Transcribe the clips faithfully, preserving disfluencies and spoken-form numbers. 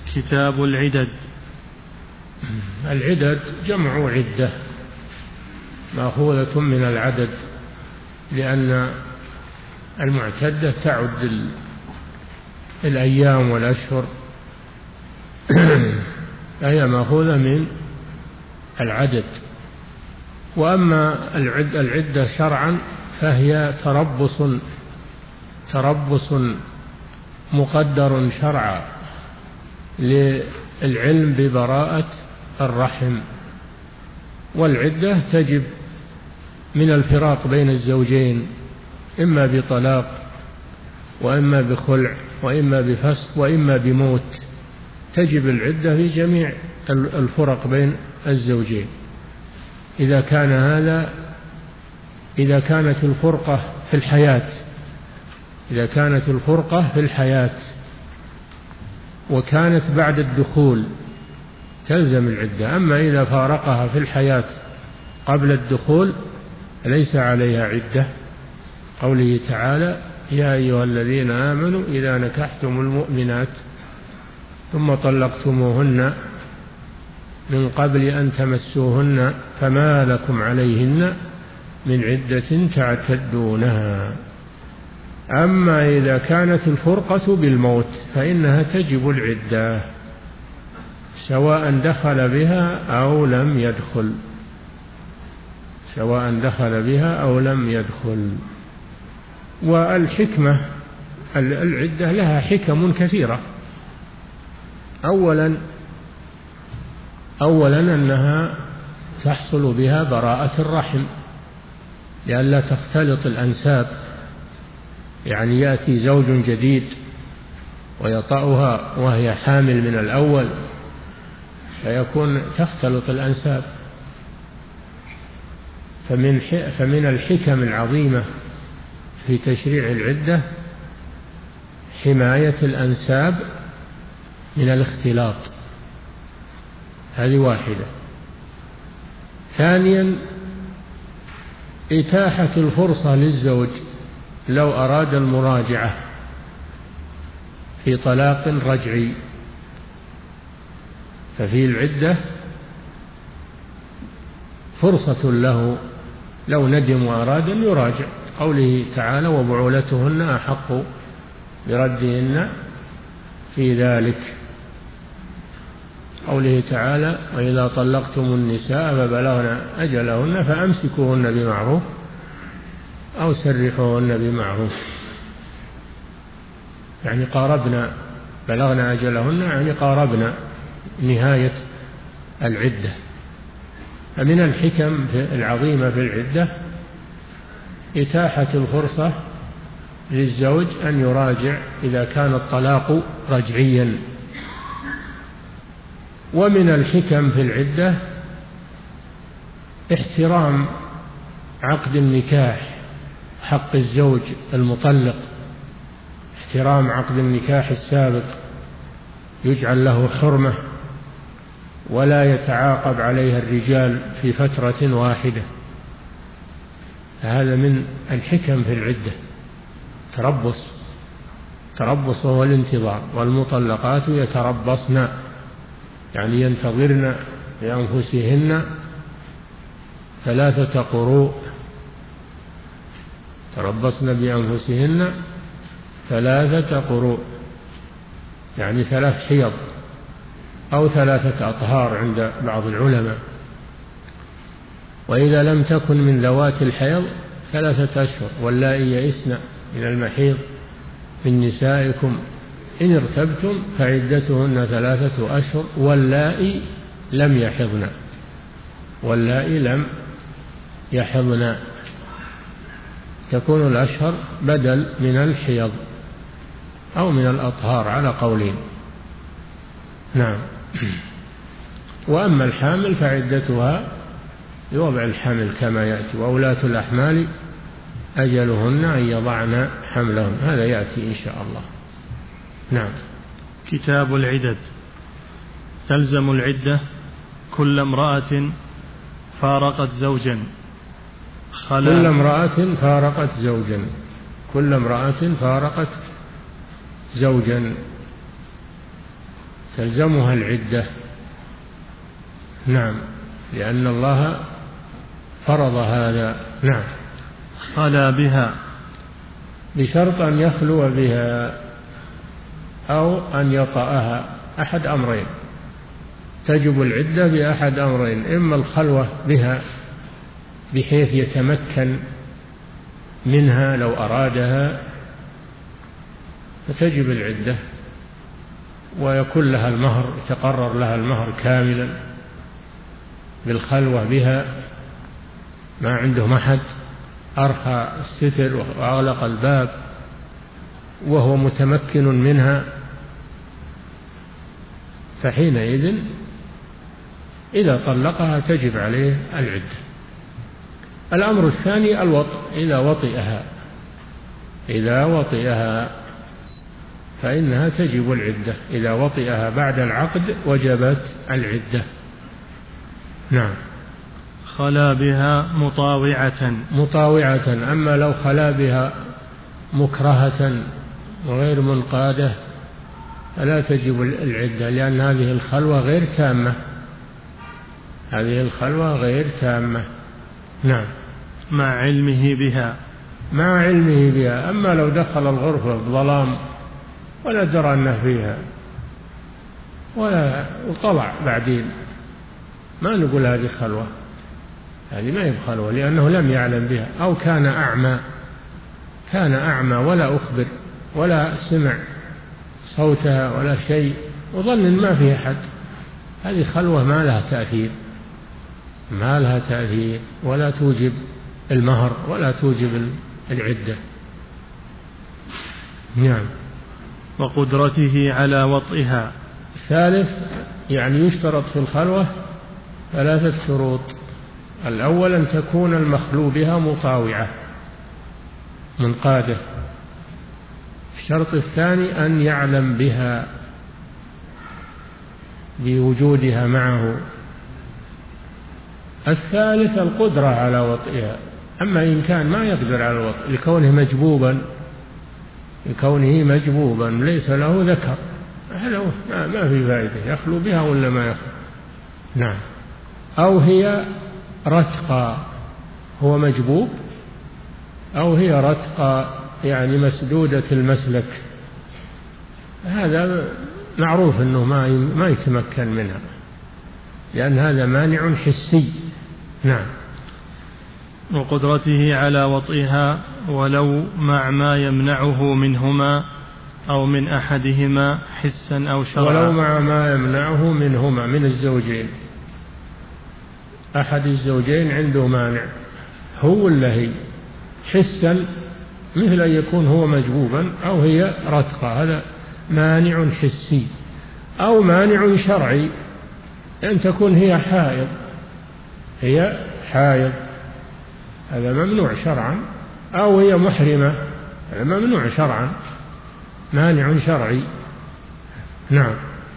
كتاب العدد. العدد جمع عدة مأخوذة من العدد، لأن المعتدة تعد الأيام والأشهر فهي مأخوذة من العدد. وأما العدة شرعا فهي تربص تربص مقدر شرعا للعلم ببراءة الرحم. والعدة تجب من الفراق بين الزوجين، إما بطلاق وإما بخلع وإما بفسق وإما بموت، تجب العدة في جميع الفرق بين الزوجين. إذا كان هذا إذا كانت الفرقة في الحياة إذا كانت الفرقة في الحياة وكانت بعد الدخول تلزم العدة. أما إذا فارقها في الحياة قبل الدخول ليس عليها عدة. قوله تعالى: يا أيها الذين آمنوا إذا نكحتم المؤمنات ثم طلقتموهن من قبل أن تمسوهن فما لكم عليهن من عدة تعتدونها. أما إذا كانت الفرقة بالموت فإنها تجب العدة سواء دخل بها أو لم يدخل سواء دخل بها أو لم يدخل. والحكمة العدة لها حكم كثيرة. أولا أولا أنها تحصل بها براءة الرحم لئلا تختلط الأنساب، يعني يأتي زوج جديد ويطأها وهي حامل من الأول فيكون تختلط الأنساب. فمن فمن الحكم العظيمة في تشريع العدة حماية الأنساب من الاختلاط، هذه واحدة. ثانيا إتاحة الفرصة للزوج لو أراد المراجعة في طلاق رجعي، ففي العدة فرصة له لو ندم وأراد أن يراجع. قوله تعالى: وبعولتهن أحق بردهن في ذلك. قوله تعالى: وإذا طلقتم النساء فبلغن أجلهن فأمسكوهن بمعروف أو سرحوهن بمعروف، يعني قاربنا بلغنا أجلهن يعني قاربنا نهاية العدة. فمن الحكم العظيمة في العدة إتاحة الفرصة للزوج أن يراجع إذا كان الطلاق رجعيا. ومن الحكم في العدة احترام عقد النكاح، حق الزوج المطلق، احترام عقد النكاح السابق، يجعل له حرمة ولا يتعاقب عليها الرجال في فترة واحدة. هذا من الحكم في العدة. تربص تربص وهو الانتظار، والمطلقات يتربصن يعني ينتظرن لأنفسهن ثلاثة قروء، تربصن بأنفسهن ثلاثة قروء يعني ثلاث حيض أو ثلاثة أطهار عند بعض العلماء. وإذا لم تكن من ذوات الحيض ثلاثة أشهر. واللائي يئسن من المحيض من نسائكم إن ارتبتم فعدتهن ثلاثة أشهر واللائي لم يحضن واللائي لم يحضن تكون الأشهر بدل من الحيض أو من الأطهار على قولين. نعم. وأما الحامل فعدتها بوضع الحمل كما يأتي: وأولاة الأحمال أجلهن أن يضعن حملهن. هذا يأتي إن شاء الله. نعم. كتاب العدد. تلزم العدة كل امرأة فارقت زوجا خلا كل امرأة فارقت زوجا كل امرأة فارقت زوجا تلزمها العدة. نعم، لأن الله فرض هذا. نعم. خلا بها بشرط أن يخلو بها أو أن يطأها، أحد أمرين، تجب العدة بأحد أمرين: إما الخلوة بها بحيث يتمكن منها لو أرادها فتجب العدة ويكون لها المهر، يتقرر لها المهر كاملا بالخلوة بها، ما عنده محد، أرخى الستر وأغلق الباب وهو متمكن منها، فحينئذ إذا طلقها تجب عليه العدة. الأمر الثاني الوطء، إذا وطئها إذا وطئها فإنها تجب العدة، إذا وطئها بعد العقد وجبت العدة. نعم. خلا بها مطاوعة مطاوعة. أما لو خلا بها مكرهة وغير منقادة فلا تجب العدة، لأن هذه الخلوة غير تامة، هذه الخلوة غير تامة. نعم. مع علمه بها مع علمه بها. أما لو دخل الغرفة بظلام ولا درى أنه فيها ولا وطلع بعدين، ما نقول هذه خلوة، هذه ما هي بخلوة، لأنه لم يعلم بها. أو كان أعمى كان أعمى ولا أخبر ولا سمع صوتها ولا شيء وظن ما فيها حد، هذه خلوة ما لها تأثير، ما لها تأثير ولا توجب المهر ولا توجب العدة. نعم. وقدرته على وطئها. الثالث يعني يشترط في الخلوة ثلاثة شروط: الأول أن تكون المخلو بها مطاوعة منقادة. الشرط الثاني أن يعلم بها بوجودها معه. الثالث القدرة على وطئها. أما إن كان ما يقدر على الوطء لكونه مجبوبا لكونه مجبوبا ليس له ذكر، هذا ما في فائدة، يخلو بها ولا ما يخلو. نعم. أو هي رتقى، هو مجبوب، أو هي رتقى يعني مسدودة المسلك، هذا معروف أنه ما ما يتمكن منها، لأن هذا مانع حسي. نعم. وقدرته على وطئها ولو مع ما يمنعه منهما أو من أحدهما حسا أو شرعا. ولو مع ما يمنعه منهما، من الزوجين، أحد الزوجين عنده مانع، هو ولا هي، حسا مثل أن يكون هو مجبوبا أو هي رتقى، هذا مانع حسي. أو مانع شرعي، أن تكون هي حائض، هي حائض، هذا ممنوع شرعا. أو هي محرمة، هذا ممنوع شرعا، مانع شرعي. نعم.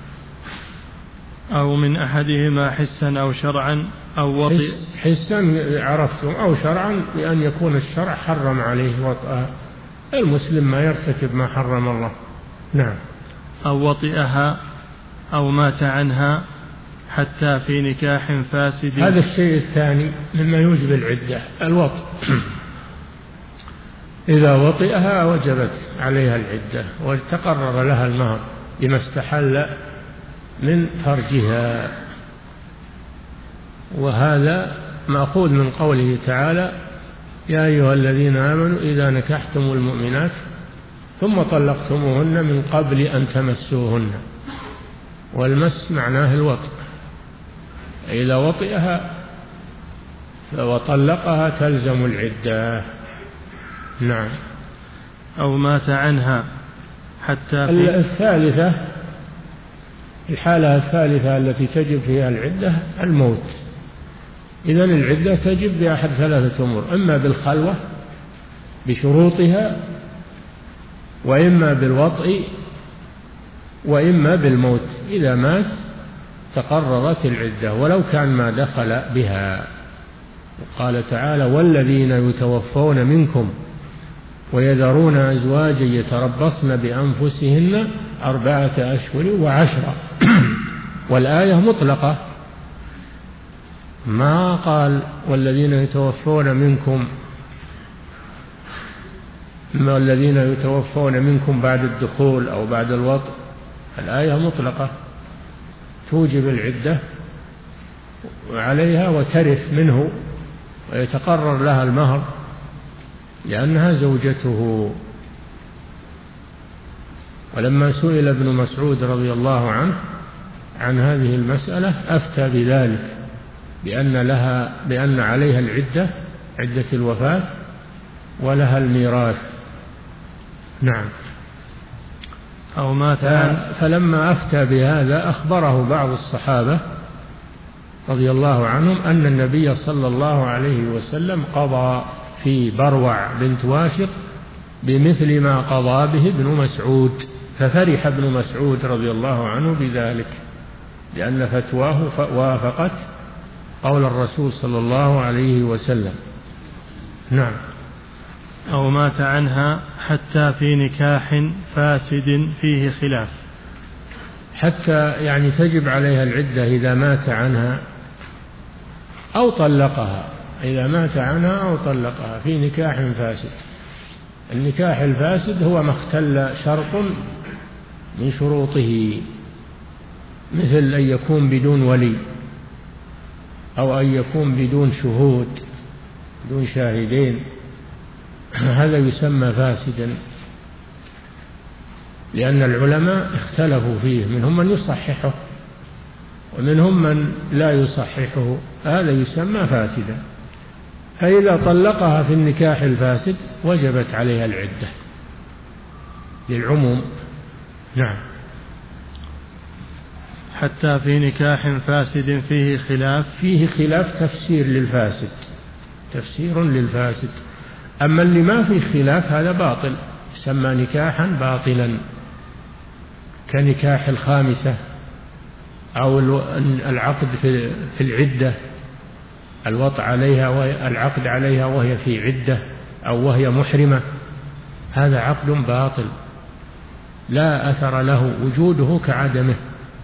أو من أحدهما حسا أو شرعا أو وطئ. حسا عرفتم، أو شرعا بأن يكون الشرع حرم عليه وطئها، المسلم ما يرتكب ما حرم الله. نعم. أو وطئها أو مات عنها حتى في نكاح فاسد. هذا الشيء الثاني مما يوجب العدة، الوطئ. إذا وطئها وجبت عليها العدة وتقرر لها المهر بما استحل من فرجها. وهذا مأخوذ من قوله تعالى: يا أيها الذين آمنوا إذا نكحتم المؤمنات ثم طلقتموهن من قبل أن تمسوهن. والمس معناه الوطئ. إذا وطئها وطلقها تلزم العدة. نعم. أو مات عنها حتى في الثالثة، الحالة الثالثة التي تجب فيها العدة الموت. إذن العدة تجب بأحد ثلاثة أمور: إما بالخلوة بشروطها، وإما بالوطء، وإما بالموت. إذا مات تقررت العدة ولو كان ما دخل بها. قال تعالى: والذين يتوفون منكم ويذرون أزواجا يتربصن بأنفسهن أربعة أشهر وعشرة. والآية مطلقة، ما قال والذين يتوفون منكم والذين يتوفون منكم بعد الدخول أو بعد الوطء. الآية مطلقة توجب العدة عليها وترث منه ويتقرر لها المهر لأنها زوجته. ولما سئل ابن مسعود رضي الله عنه عن هذه المسألة أفتى بذلك، بأن لها بأن عليها العدة، عدة الوفاة، ولها الميراث. نعم. أو مات فلما أفتى بهذا أخبره بعض الصحابة رضي الله عنهم أن النبي صلى الله عليه وسلم قضى في بروع بنت واشق بمثل ما قضى به ابن مسعود، ففرح ابن مسعود رضي الله عنه بذلك لأن فتواه وافقت قول الرسول صلى الله عليه وسلم. نعم. أو مات عنها حتى في نكاح فاسد فيه خلاف. حتى يعني تجب عليها العدة إذا مات عنها أو طلقها، إذا مات عنها أو طلقها في نكاح فاسد. النكاح الفاسد هو ما اختل شرط من شروطه، مثل أن يكون بدون ولي، أو أن يكون بدون شهود، بدون شاهدين، هذا يسمى فاسدا، لأن العلماء اختلفوا فيه، منهم من يصححه ومنهم من لا يصححه، هذا يسمى فاسدا. فإذا طلقها في النكاح الفاسد وجبت عليها العدة للعموم. نعم. حتى في نكاح فاسد فيه خلاف. فيه خلاف تفسير للفاسد، تفسير للفاسد. أما اللي ما فيه خلاف هذا باطل، يسمى نكاحا باطلا، كنكاح الخامسة أو العقد في العدة، الوطء عليها والعقد عليها وهي في عدة أو وهي محرمة، هذا عقد باطل لا أثر له، وجوده كعدمه.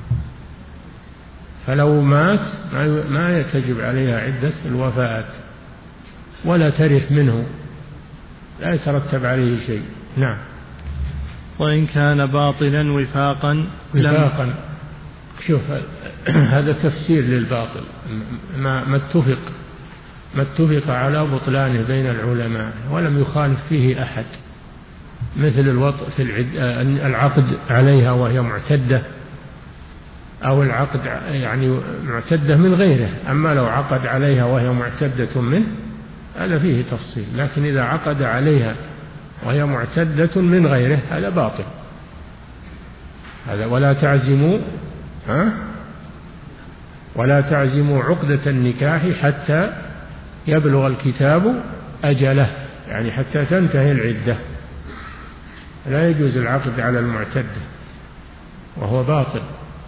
فلو مات ما يتجب عليها عدة الوفاءات ولا ترث منه، لا يترتب عليه شيء. نعم. وإن كان باطلا وفاقا وفاقا شوف هذا تفسير للباطل، ما ما اتفق ما اتفق على بطلانه بين العلماء ولم يخالف فيه أحد، مثل الوطء في العقد عليها وهي معتدة، أو العقد يعني معتدة من غيره. أما لو عقد عليها وهي معتدة منه هذا فيه تفصيل، لكن إذا عقد عليها وهي معتدة من غيره هذا باطل. هذا ولا تعزموا ها ولا تعزموا عقدة النكاح حتى يبلغ الكتاب أجله، يعني حتى تنتهي العدة. لا يجوز العقد على المعتدة وهو باطل.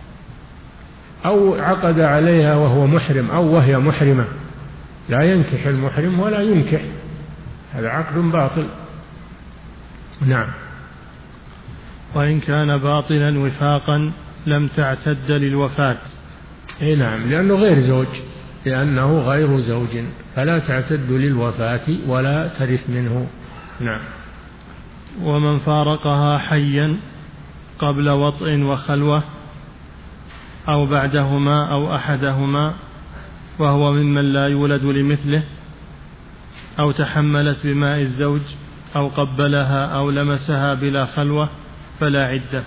أو عقد عليها وهو محرم أو وهي محرمة، لا ينكح المحرم ولا ينكح، هذا عقد باطل. نعم. وإن كان باطلا وفاقا لم تعتد للوفاة. إيه نعم، لأنه غير زوج، لأنه غير زوج فلا تعتد للوفاة ولا ترث منه. نعم. ومن فارقها حيا قبل وطء وخلوة أو بعدهما أو أحدهما وهو ممن لا يولد لمثله، أو تحملت بماء الزوج أو قبلها أو لمسها بلا خلوة فلا عدة.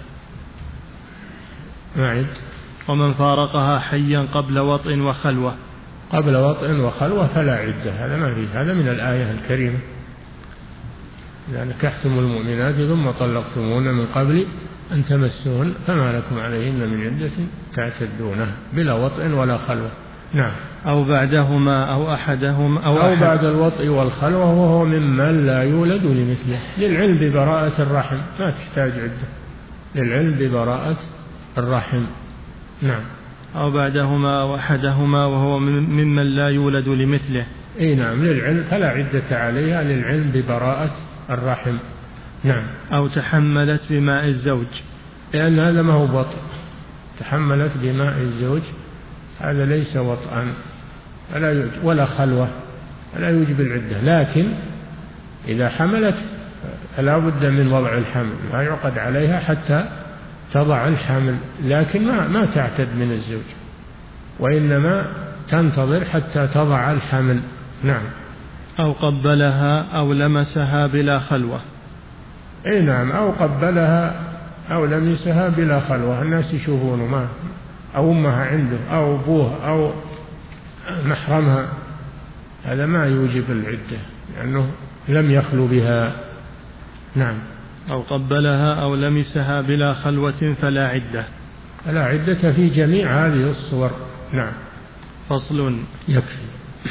ما عد. ومن فارقها حيا قبل وطء وخلوة قبل وطء وخلوة فلا عدة، هذا ما فيه، هذا من الآية الكريمة: إذا نكحتم المؤمنات ثم طلقتموهن من قبل أن تمسوهن فما لكم عليهن من عدة تعتدونها بلا وطء ولا خلوة. نعم. أو بعدهما أو أحدهما أو, أو أحد بعد الوطء والخلوة وهو ممن لا يولد لمثله، للعلم ببراءة الرحم، ما تحتاج عدة، للعلم ببراءة الرحم. نعم. أو بعدهما أو أحدهما وهو ممن لا يولد لمثله. أي نعم، للعلم فلا عدة عليها، للعلم ببراءة الرحم. نعم. أو تحملت بماء الزوج. لأن هذا ما هو وطء، تحملت بماء الزوج هذا ليس وطئا ولا ولا خلوة ولا يوجب العدة. لكن إذا حملت فلا بد من وضع الحمل، لا يعقد عليها حتى تضع الحمل، لكن ما ما تعتد من الزوج، وإنما تنتظر حتى تضع الحمل. نعم. أو قبلها أو لمسها بلا خلوة. أي نعم، أو قبلها أو لمسها بلا خلوة، الناس يشوفونه، ما أو أمها عنده أو أبوها أو محرمها، هذا ما يوجب العدة لأنه لم يخلو بها. نعم. أو قبلها أو لمسها بلا خلوة فلا عدة. فلا عدة في جميع هذه الصور. نعم. فصل. يكفي.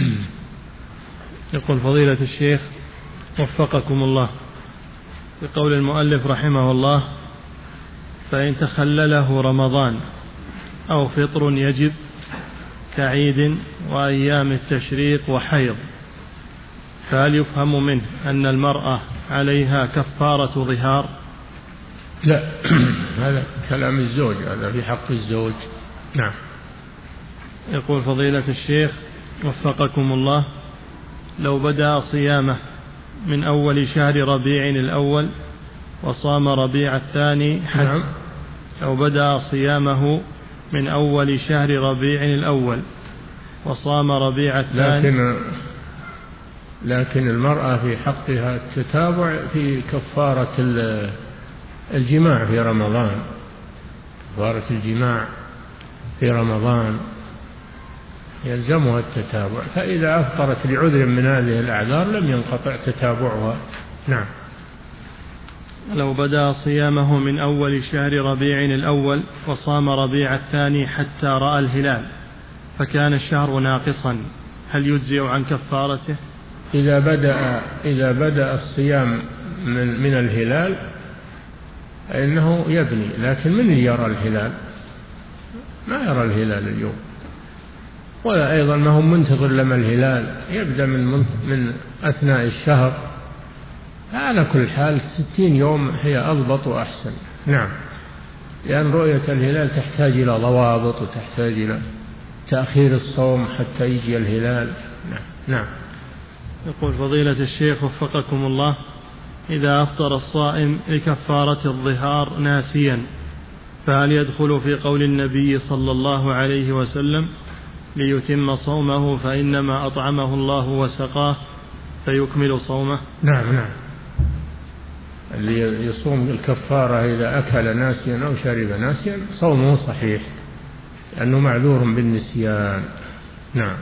يقول فضيلة الشيخ وفقكم الله، بقول المؤلف رحمه الله: فإن تخلله رمضان أو فطر يجب كعيد وأيام التشريق وحيض، فهل يفهم منه أن المرأة عليها كفارة ظهار؟ لا، هذا كلام الزوج، هذا في حق الزوج. نعم. يقول فضيلة الشيخ وفقكم الله: لو بدأ صيامه من أول شهر ربيع الأول وصام ربيع الثاني حتى نعم. لو بدأ صيامه من أول شهر ربيع الأول وصام ربيع الثاني. لكن لكن المرأة في حقها التتابع في كفارة الجماع في رمضان، كفارة الجماع في رمضان يلزمها التتابع، فإذا أفطرت لعذر من هذه الأعذار لم ينقطع تتابعها. نعم. لو بدأ صيامه من أول شهر ربيع الأول وصام ربيع الثاني حتى رأى الهلال فكان الشهر ناقصا، هل يجزئ عن كفارته؟ إذا بدأ إذا بدأ الصيام من, من الهلال فإنه يبني، لكن من يرى الهلال؟ ما يرى الهلال اليوم، ولا أيضا ما هم منتظر لما الهلال يبدأ من, من أثناء الشهر. على كل حال ستين يوم هي أضبط وأحسن. نعم. لأن رؤية الهلال تحتاج إلى ضوابط وتحتاج إلى تأخير الصوم حتى يجي الهلال. نعم. نعم. يقول فضيلة الشيخ وفقكم الله: إذا أفطر الصائم لكفارة الظهار ناسيا فهل يدخل في قول النبي صلى الله عليه وسلم: ليتم صومه فإنما أطعمه الله وسقاه فيكمل صومه؟ نعم. نعم. اللي يصوم الكفارة إذا أكل ناسيا أو شرب ناسيا صومه صحيح لأنه معذور بالنسيان. نعم.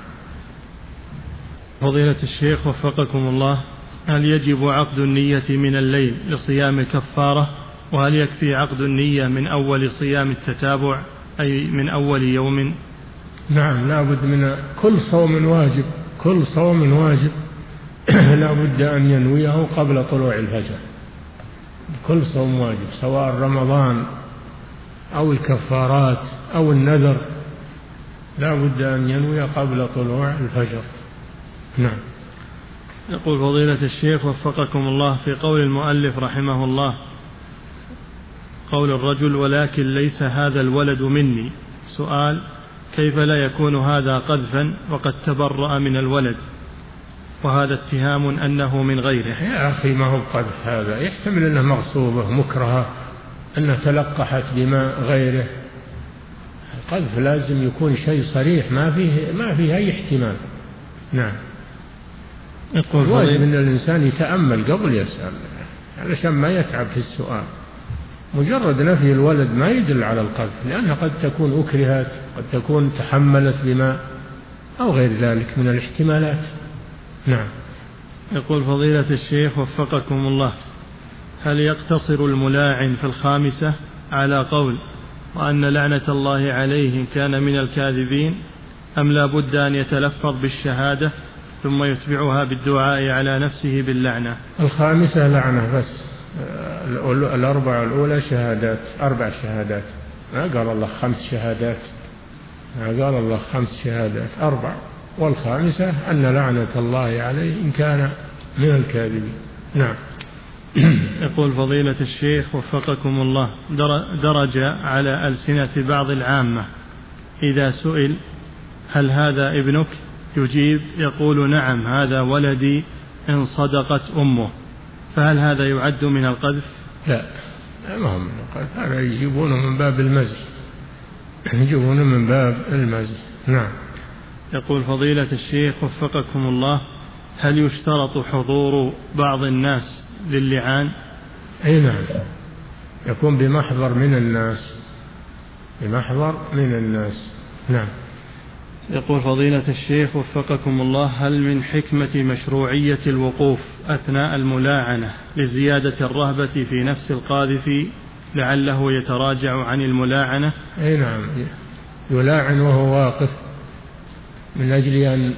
فضيلة الشيخ وفقكم الله: هل يجب عقد النية من الليل لصيام الكفارة؟ وهل يكفي عقد النية من أول صيام التتابع أي من أول يوم؟ نعم، لا بد من كل صوم واجب، كل صوم واجب لا بد أن ينويه قبل طلوع الفجر. كل صوم واجب سواء رمضان أو الكفارات أو النذر لا بد أن ينوي قبل طلوع الفجر. نعم. يقول فضيلة الشيخ وفقكم الله في قول المؤلف رحمه الله: قول الرجل: ولكن ليس هذا الولد مني. سؤال: كيف لا يكون هذا قذفا وقد تبرأ من الولد وهذا اتهام أنه من غيره؟ يا أخي ما هو قذف، هذا يحتمل أنه مغصوبة مكرهة، أنها تلقحت بماء غيره. القذف لازم يكون شيء صريح ما فيه ما فيه أي احتمال. نعم. يقول واجب أن الإنسان يتأمل قبل يسأل علشان ما يتعب في السؤال. مجرد نفي الولد ما يدل على القذف، لأنها قد تكون أكرهت، قد تكون تحملت بماء أو غير ذلك من الاحتمالات. نعم. يقول فضيلة الشيخ وفقكم الله: هل يقتصر الملاعن في الخامسة على قول وأن لعنة الله عليه كان من الكاذبين، أم لا بد أن يتلفظ بالشهادة ثم يتبعها بالدعاء على نفسه باللعنة؟ الخامسة لعنة بس، الأربع الأولى شهادات، أربع شهادات، ما قال الله خمس شهادات، ما قال الله خمس شهادات، أربع، والخامسة أن لعنة الله عليه إن كان من الكاذبين. نعم. يقول فضيلة الشيخ وفقكم الله، درج على ألسنة بعض العامة إذا سئل هل هذا ابنك يجيب يقول نعم هذا ولدي إن صدقت أمه، فهل هذا يعد من القذف؟ لا، ما هو من القذف، هذا يجيبونه من باب المزح، يجيبونه من باب المزح. نعم. يقول فضيلة الشيخ وفقكم الله، هل يشترط حضور بعض الناس للعان؟ أي نعم، يكون بمحضر من الناس، بمحضر من الناس. نعم. يقول فضيلة الشيخ وفقكم الله، هل من حكمة مشروعية الوقوف أثناء الملاعنة لزيادة الرهبة في نفس القاذف لعله يتراجع عن الملاعنة؟ أي نعم، يلاعن وهو واقف من أجل أن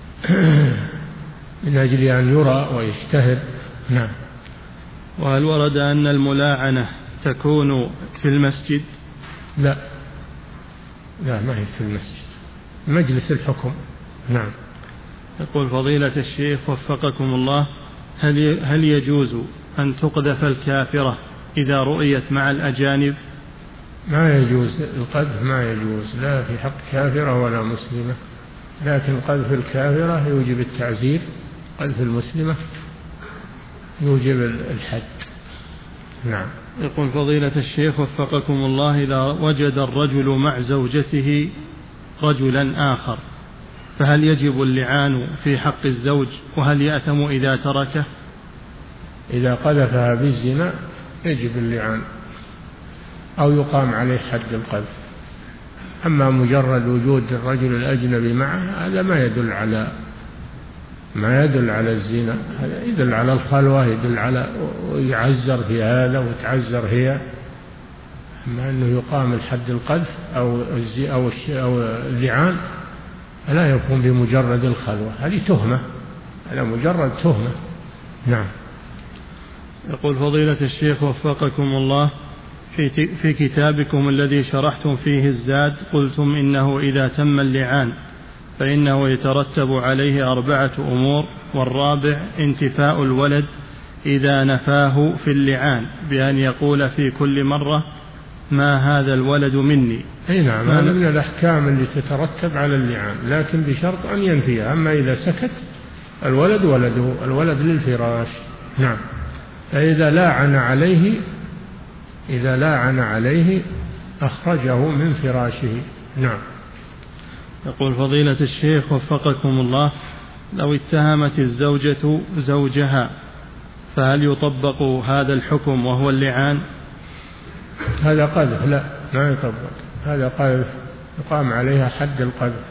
من أجل أن يرى ويشتهر. نعم. وهل ورد أن الملاعنة تكون في المسجد؟ لا لا، ما هي في المسجد، مجلس الحكم. نعم. يقول فضيلة الشيخ وفقكم الله، هل هل يجوز أن تقذف الكافرة إذا رؤيت مع الأجانب؟ ما يجوز القذف، ما يجوز لا في حق كافرة ولا مسلمة، لكن قذف الكافرة يوجب التعزير، قذف المسلمة يوجب الحد. نعم. يقول فضيلة الشيخ وفقكم الله، إذا وجد الرجل مع زوجته رجلا آخر فهل يجب اللعان في حق الزوج، وهل يأثم إذا تركه؟ إذا قذفها بالزنا يجب اللعان أو يقام عليه حد القذف. أما مجرد وجود الرجل الأجنبي معه هذا ما يدل على ما يدل على الزنا، هذا يدل على الخلوة، يدل على ويعزر في هذا وتعزر هي. أما أنه يقام الحد القذف أو أو أو اللعان لا يكون بمجرد الخلوة، هذه تهمة، هذا مجرد تهمة. نعم. يقول فضيلة الشيخ وفقكم الله، في في كتابكم الذي شرحتم فيه الزاد قلتم إنه إذا تم اللعان فإنه يترتب عليه أربعة أمور، والرابع انتفاء الولد إذا نفاه في اللعان بأن يقول في كل مرة ما هذا الولد مني. أي نعم، هذا من الأحكام اللي تترتب على اللعان، لكن بشرط أن ينفيها. أما إذا سكت الولد ولده، الولد للفراش. نعم. فإذا لاعن عليه إذا لاعن عليه أخرجه من فراشه. نعم. يقول فضيلة الشيخ وفقكم الله، لو اتهمت الزوجة زوجها فهل يطبق هذا الحكم وهو اللعان؟ هذا قذف، لا ما يطبق، هذا قذف يقام عليها حد القذف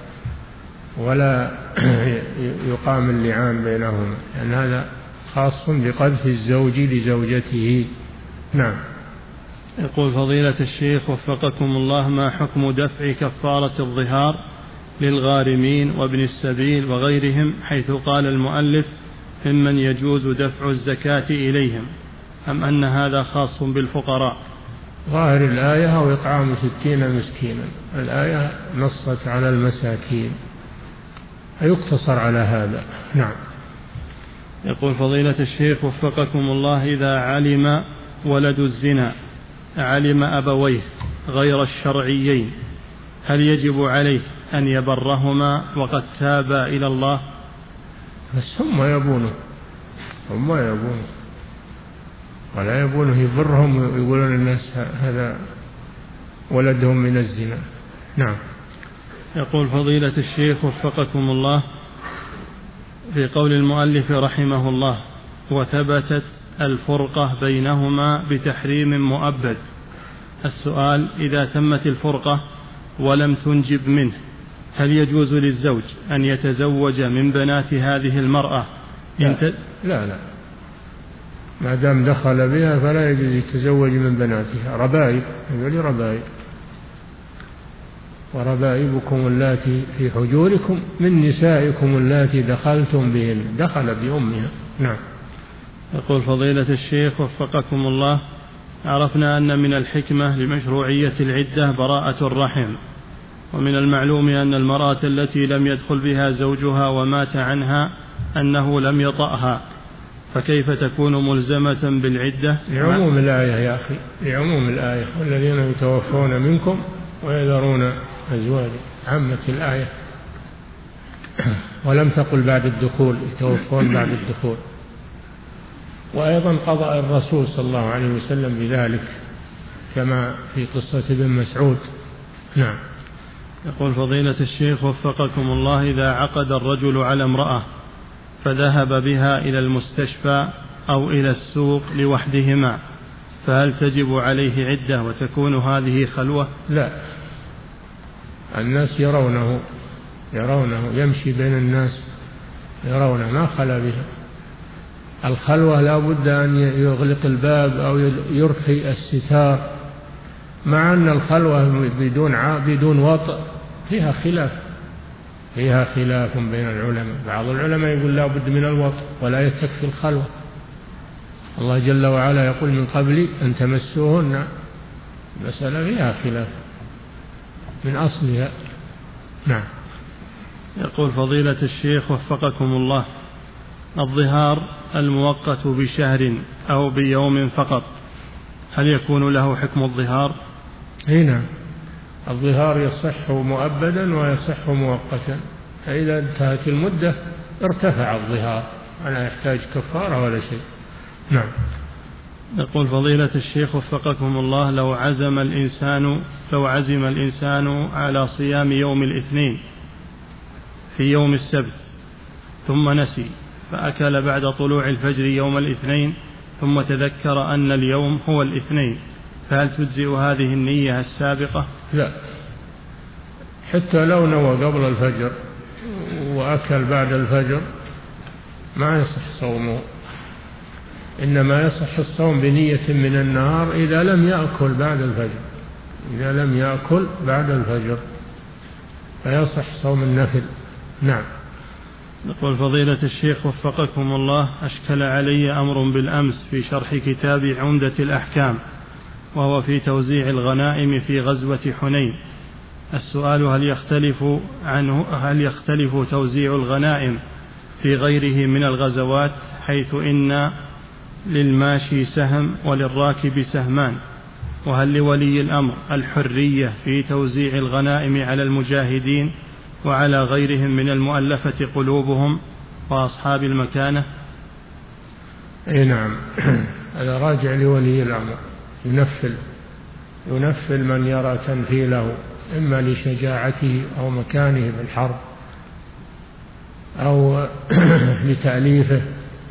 ولا يقام اللعان بينهما، لأن هذا خاص بقذف الزوج لزوجته. نعم. يقول فضيلة الشيخ وفقكم الله، ما حكم دفع كفارة الظهار للغارمين وابن السبيل وغيرهم، حيث قال المؤلف ممن يجوز دفع الزكاة إليهم، أم أن هذا خاص بالفقراء؟ ظاهر الآية أو إطعام ستين مسكينا، الآية نصت على المساكين، يقتصر على هذا. نعم. يقول فضيلة الشيخ وفقكم الله، إذا علم ولد الزنا علم أبويه غير الشرعيين هل يجب عليه أن يبرهما وقد تابا إلى الله؟ بس هم يبونه هم يبونه ولا يبونه يبرهم ويقولون الناس هذا ولدهم من الزنا. نعم. يقول فضيلة الشيخ وفقكم الله، في قول المؤلف رحمه الله وثبتت الفرقة بينهما بتحريم مؤبد، السؤال إذا تمت الفرقة ولم تنجب منه هل يجوز للزوج أن يتزوج من بنات هذه المرأة؟ لا ت... لا, لا. ما دام دخل بها فلا يجوز يتزوج من بناتها، ربائب، يقول ربائب، وربائبكم اللاتي في حجوركم من نسائكم اللاتي دخلتم بهن، دخل بأمها. نعم. يقول فضيلة الشيخ وفقكم الله، عرفنا أن من الحكمة لمشروعية العدة براءة الرحم، ومن المعلوم أن المرأة التي لم يدخل بها زوجها ومات عنها أنه لم يطأها، فكيف تكون ملزمة بالعدة؟ لعموم الآية يا أخي، لعموم الآية، والذين يتوفون منكم ويذرون أزواجا، عامة الآية، ولم تقل بعد الدخول، يتوفون بعد الدخول. وأيضا قضى الرسول صلى الله عليه وسلم بذلك كما في قصة ابن مسعود. نعم. يقول فضيلة الشيخ وفقكم الله: إذا عقد الرجل على امرأة فذهب بها إلى المستشفى أو إلى السوق لوحدهما، فهل تجب عليه عدة وتكون هذه خلوة؟ لا، الناس يرونه يرونه يمشي بين الناس، يرونه ما خلا بها. الخلوة لا بد أن يغلق الباب أو يرخي الستار، مع أن الخلوة بدون بدون وطء فيها خلاف فيها خلاف بين العلماء. بعض العلماء يقول لا بد من الوطء ولا يكفي الخلوة. الله جل وعلا يقول من قبل أن تمسوهن، مسألة فيها خلاف من أصلها. نعم. يقول فضيلة الشيخ وفقكم الله: الظهار المؤقت بشهر أو بيوم فقط، هل يكون له حكم الظهار؟ هنا الظهار يصح مؤبدا ويصح مؤقتا، فإذا انتهت المدة ارتفع الظهار ولا يحتاج كفارة ولا شيء. نعم. يقول فضيلة الشيخ وفقكم الله: لو عزم الإنسان لو عزم الإنسان على صيام يوم الاثنين في يوم السبت ثم نسي، فأكل بعد طلوع الفجر يوم الاثنين ثم تذكر أن اليوم هو الاثنين، فهل تجزئ هذه النية السابقة؟ لا، حتى لو نوى قبل الفجر وأكل بعد الفجر ما يصح صومه، إنما يصح الصوم بنية من النهار إذا لم يأكل بعد الفجر إذا لم يأكل بعد الفجر فيصح صوم النفل. نعم. يقول فضيلة الشيخ وفقكم الله: أشكل علي أمر بالأمس في شرح كتاب عمدة الأحكام، وهو في توزيع الغنائم في غزوة حنين. السؤال: هل يختلف عنه هل يختلف توزيع الغنائم في غيره من الغزوات، حيث إن للماشي سهم وللراكب سهمان؟ وهل لولي الأمر الحرية في توزيع الغنائم على المجاهدين وعلى غيرهم من المؤلفة قلوبهم وأصحاب المكانة؟ أي نعم. هذا راجع لولي الأمر، ينفل ينفل من يرى تنفيله، إما لشجاعته أو مكانه في الحرب أو لتأليفه.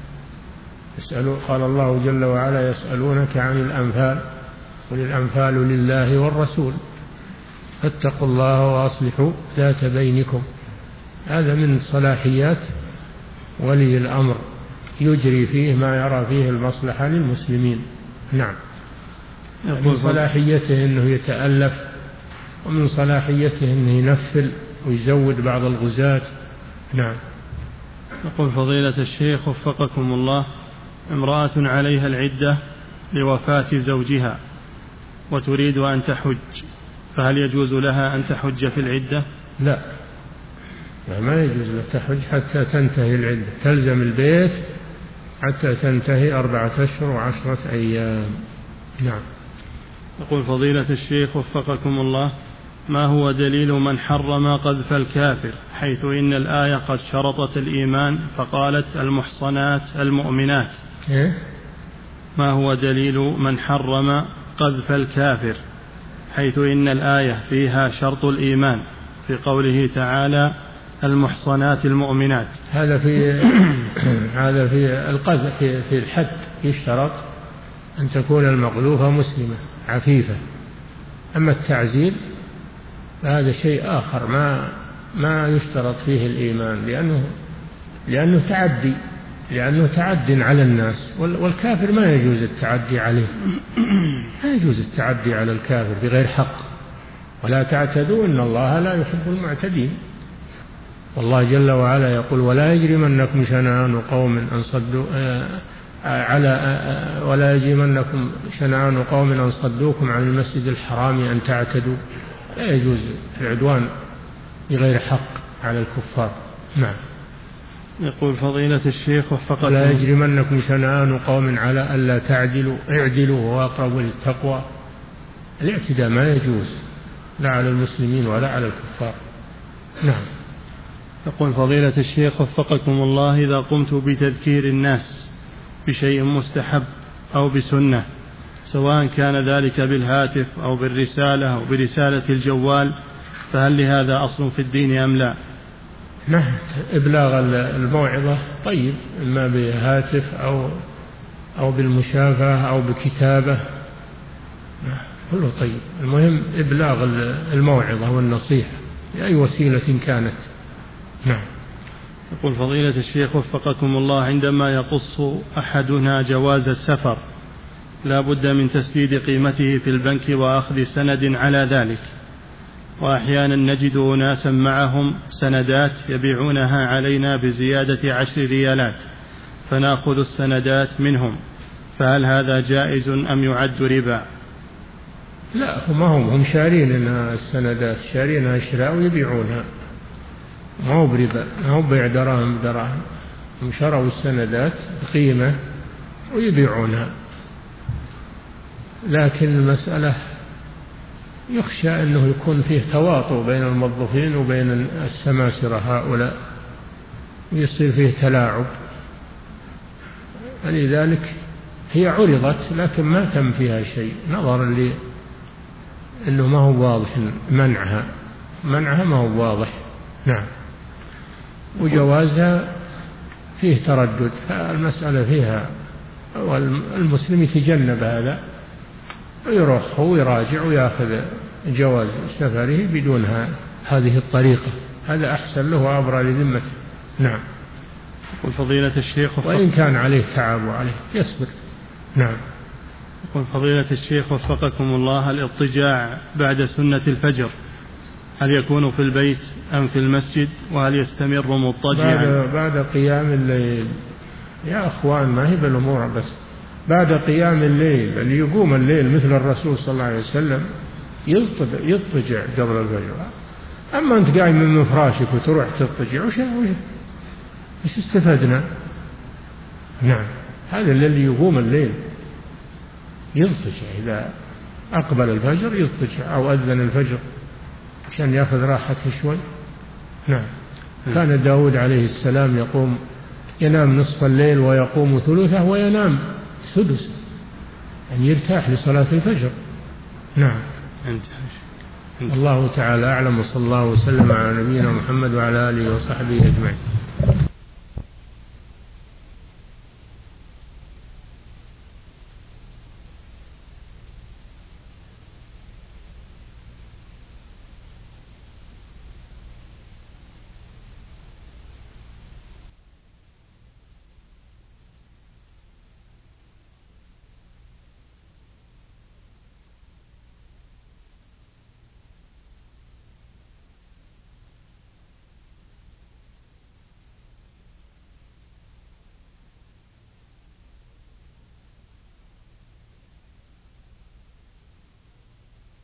يسألوا قال الله جل وعلا: يسألونك عن الأنفال قل الأنفال لله والرسول فاتقوا الله وأصلحوا ذات بينكم. هذا من صلاحيات ولي الأمر، يجري فيه ما يرى فيه المصلحة للمسلمين. نعم. من صلاحيته أنه يتألف، ومن صلاحيته أنه ينفل ويزود بعض الغزاة. نعم. يقول فضيلة الشيخ وفقكم الله: امرأة عليها العدة لوفاة زوجها وتريد أن تحج، فهل يجوز لها أن تحج في العدة؟ لا، ما يجوز لها تحج حتى تنتهي العدة، تلزم البيت حتى تنتهي أربعة أشهر وعشرة أيام. نعم. يقول فضيلة الشيخ وفقكم الله: ما هو دليل من حرم قذف الكافر، حيث إن الآية قد شرطت الإيمان فقالت المحصنات المؤمنات؟ إيه؟ ما هو دليل من حرم قذف الكافر، حيث إن الآية فيها شرط الإيمان في قوله تعالى المحصنات المؤمنات؟ هذا في هذا في القذف في, في الحد يشترط أن تكون المقذوفة مسلمة عفيفة. أما التعزير فهذا شيء آخر، ما ما يشترط فيه الإيمان، لأنه لأنه تعدي لأنه تعد على الناس، والكافر ما يجوز التعدي عليه، ما يجوز التعدي على الكافر بغير حق. ولا تعتدوا إن الله لا يحب المعتدين. والله جل وعلا يقول: ولا يجرمنكم شنآن قوم أن صدوا على ولا يجرمنكم شنآن قوم أن صدوكم عن المسجد الحرام أن تعتدوا. لا يجوز العدوان بغير حق على الكفار. نعم. يقول فضيلة الشيخ وفقكم لا يجرمنكم شنآن قوم على ألا تعدلوا اعدلوا وهو أقرب للتقوى. الاعتداء ما يجوز لا على المسلمين ولا على الكفار. نعم. يقول فضيلة الشيخ وفقكم الله إذا قمت بتذكير الناس بشيء مستحب أو بسنة سواء كان ذلك بالهاتف أو بالرسالة أو برسالة الجوال فهل لهذا أصل في الدين أم لا؟ نعم. إبلاغ الموعظة طيب إما بهاتف أو أو بالمشافهة أو بكتابة كله طيب. المهم إبلاغ الموعظة والنصيحة بأي وسيلة كانت. نعم. يقول فضيلة الشيخ وفقكم الله عندما يقص أحدنا جواز السفر لا بد من تسديد قيمته في البنك وأخذ سند على ذلك، وأحيانا نجد أناسا معهم سندات يبيعونها علينا بزيادة عشر ريالات فنأخذ السندات منهم، فهل هذا جائز أم يعد ربا؟ لا، هم هم هم شارين السندات، شارينها شراء ويبيعونها، ما هو بربا، ما هو بيع دراهم دراهم. هم شروا السندات بقيمة ويبيعونها، لكن المسألة يخشى أنه يكون فيه تواطؤ بين الموظفين وبين السماسرة هؤلاء ويصير فيه تلاعب، لذلك هي عرضت لكن ما تم فيها شيء نظرا لي أنه ما هو واضح منعها منعها ما هو واضح. نعم. وجوازها فيه تردد، فالمسألة فيها والمسلم يتجنب هذا ويروح ويراجع ويأخذ جواز سفره بدون هذه الطريقة، هذا أحسن له وأبرى لذمته. نعم. يقول فضيلة الشيخ وإن كان عليه تعب وعليه يصبر. نعم. يقول فضيلة الشيخ وفقكم الله الاضطجاع بعد سنة الفجر هل يكون في البيت أم في المسجد، وهل يستمر مضطجعا؟ بعد, بعد قيام الليل يا أخوان، ما هي بالأمور بس بعد قيام الليل، اللي يقوم الليل مثل الرسول صلى الله عليه وسلم يضطجع قبل الفجر. أما أنت قايم من فراشك وتروح تضطجع وش وش استفدنا؟ نعم. هذا اللي يقوم الليل يضطجع إذا أقبل الفجر يضطجع أو أذن الفجر عشان يأخذ راحته شوي. نعم. كان داود عليه السلام يقوم ينام نصف الليل ويقوم ثلثه وينام سدسه، يعني يرتاح لصلاة الفجر. نعم. أنت. أنت. الله تعالى أعلم، وصلى الله وسلم على نبينا محمد وعلى آله وصحبه أجمعين.